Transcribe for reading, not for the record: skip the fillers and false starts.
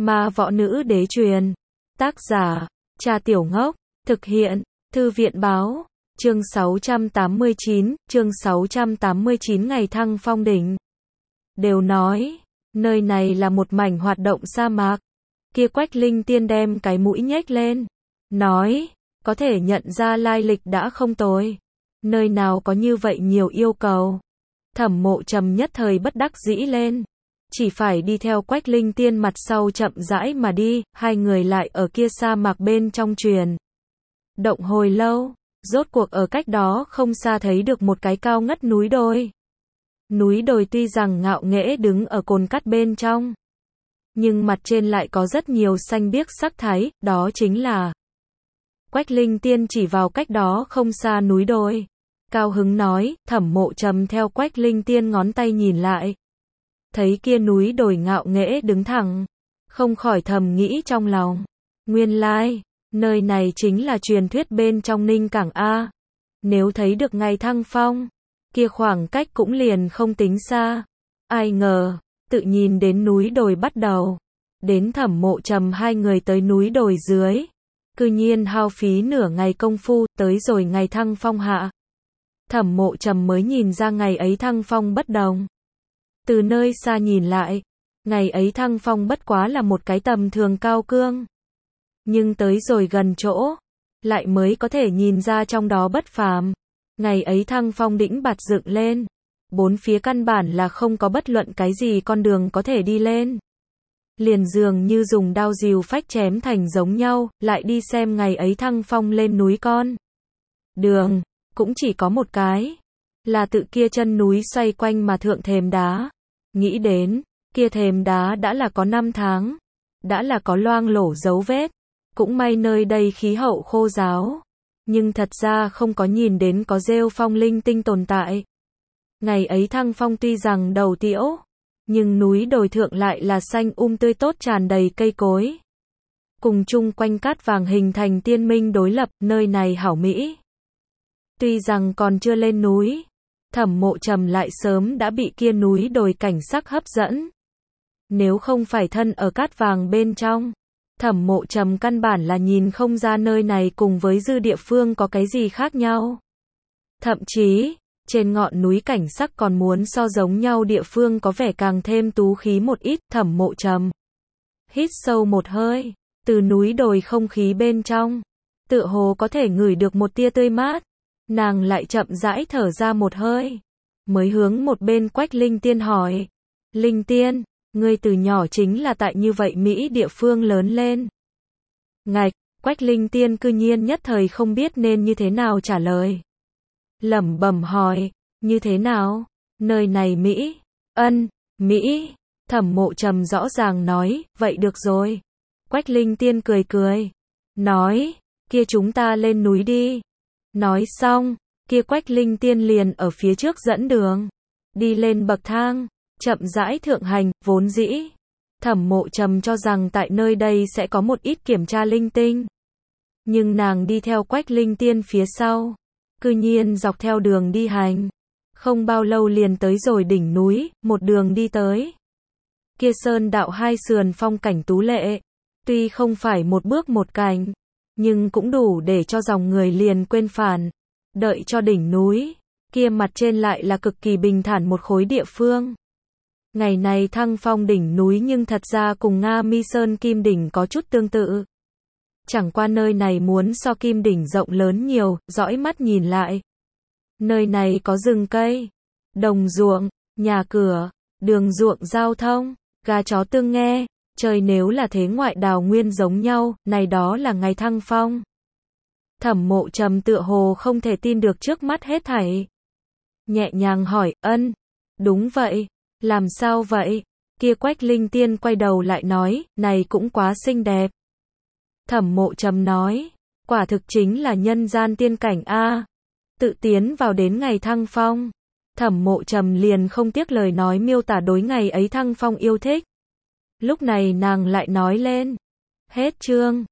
Ma Võ Nữ Đế truyền. Tác giả, Cha Tiểu Ngốc. Thực hiện, Thư viện Báo. Chương 689 ngày thăng phong đỉnh. Đều nói, nơi này là một mảnh hoạt động sa mạc. Kia Quách Linh Tiên đem cái mũi nhếch lên. Nói, có thể nhận ra lai lịch đã không tồi. Nơi nào có như vậy nhiều yêu cầu. Thẩm Mộ Trầm nhất thời bất đắc dĩ lên. Chỉ phải đi theo Quách Linh Tiên mặt sau chậm rãi mà đi, hai người lại ở kia sa mạc bên trong truyền. Động hồi lâu, rốt cuộc ở cách đó không xa thấy được một cái cao ngất núi đồi. Núi đồi tuy rằng ngạo nghễ đứng ở cồn cát bên trong, nhưng mặt trên lại có rất nhiều xanh biếc sắc thái, đó chính là. Quách Linh Tiên chỉ vào cách đó không xa núi đồi. Cao hứng nói, Thẩm Mộ Trầm theo Quách Linh Tiên ngón tay nhìn lại. Thấy kia núi đồi ngạo nghễ đứng thẳng. Không khỏi thầm nghĩ trong lòng. Nguyên lai, nơi này chính là truyền thuyết bên trong Ninh Cảng A. Nếu thấy được ngày thăng phong, kia khoảng cách cũng liền không tính xa. Ai ngờ, tự nhìn đến núi đồi bắt đầu. Đến Thẩm Mộ Trầm hai người tới núi đồi dưới. Cư nhiên hao phí nửa ngày công phu, tới rồi ngày thăng phong hạ. Thẩm Mộ Trầm mới nhìn ra ngày ấy thăng phong bất đồng. Từ nơi xa nhìn lại, ngày ấy thăng phong bất quá là một cái tầm thường cao cương. Nhưng tới rồi gần chỗ, lại mới có thể nhìn ra trong đó bất phàm. Ngày ấy thăng phong đỉnh bạt dựng lên, bốn phía căn bản là không có bất luận cái gì con đường có thể đi lên. Liền dường như dùng đao rìu phách chém thành giống nhau, lại đi xem ngày ấy thăng phong lên núi con. Đường, cũng chỉ có một cái, là tự kia chân núi xoay quanh mà thượng thềm đá. Nghĩ đến, kia thềm đá đã là có 5 tháng, đã là có loang lổ dấu vết. Cũng may nơi đây khí hậu khô ráo, nhưng thật ra không có nhìn đến có rêu phong linh tinh tồn tại. Ngày ấy thăng phong tuy rằng đầu tiễu, nhưng núi đồi thượng lại là xanh tươi tốt tràn đầy cây cối. Cùng chung quanh cát vàng hình thành tiên minh đối lập, nơi này hảo mỹ. Tuy rằng còn chưa lên núi, Thẩm Mộ Trầm lại sớm đã bị kia núi đồi cảnh sắc hấp dẫn. Nếu không phải thân ở cát vàng bên trong, Thẩm Mộ Trầm căn bản là nhìn không ra nơi này cùng với dư địa phương có cái gì khác nhau. Thậm chí, trên ngọn núi cảnh sắc còn muốn so giống nhau địa phương có vẻ càng thêm tú khí một ít. Thẩm Mộ Trầm hít sâu một hơi, từ núi đồi không khí bên trong, tựa hồ có thể ngửi được một tia tươi mát. Nàng lại chậm rãi thở ra một hơi, mới hướng một bên Quách Linh Tiên hỏi. Linh Tiên, ngươi từ nhỏ chính là tại như vậy Mỹ địa phương lớn lên. Ngạch, Quách Linh Tiên cư nhiên nhất thời không biết nên như thế nào trả lời. Lẩm bẩm hỏi, như thế nào? Nơi này Mỹ? Mỹ. Thẩm Mộ Trầm rõ ràng nói, vậy được rồi. Quách Linh Tiên cười cười, nói, kia chúng ta lên núi đi. Nói xong, kia Quách Linh Tiên liền ở phía trước dẫn đường. Đi lên bậc thang, chậm rãi thượng hành, vốn dĩ. Thẩm Mộ Trầm cho rằng tại nơi đây sẽ có một ít kiểm tra linh tinh. Nhưng nàng đi theo Quách Linh Tiên phía sau. Cư nhiên dọc theo đường đi hành. Không bao lâu liền tới rồi đỉnh núi, một đường đi tới. Kia sơn đạo hai sườn phong cảnh tú lệ. Tuy không phải một bước một cảnh, nhưng cũng đủ để cho dòng người liền quên phản. Đợi cho đỉnh núi, kia mặt trên lại là cực kỳ bình thản một khối địa phương. Ngày này thăng phong đỉnh núi nhưng thật ra cùng Nga Mi Sơn Kim Đỉnh có chút tương tự. Chẳng qua nơi này muốn so Kim Đỉnh rộng lớn nhiều, dõi mắt nhìn lại. Nơi này có rừng cây, đồng ruộng, nhà cửa, đường ruộng giao thông, gà chó tương nghe. Trời nếu là thế ngoại đào nguyên giống nhau, này đó là ngày thăng phong. Thẩm Mộ Trầm tựa hồ không thể tin được trước mắt hết thảy. Nhẹ nhàng hỏi, đúng vậy, làm sao vậy? Kia Quách Linh Tiên quay đầu lại nói, này cũng quá xinh đẹp. Thẩm Mộ Trầm nói, quả thực chính là nhân gian tiên cảnh a. Tự tiến vào đến ngày thăng phong. Thẩm Mộ Trầm liền không tiếc lời nói miêu tả đối ngày ấy thăng phong yêu thích. Lúc này nàng lại nói lên. Hết chương.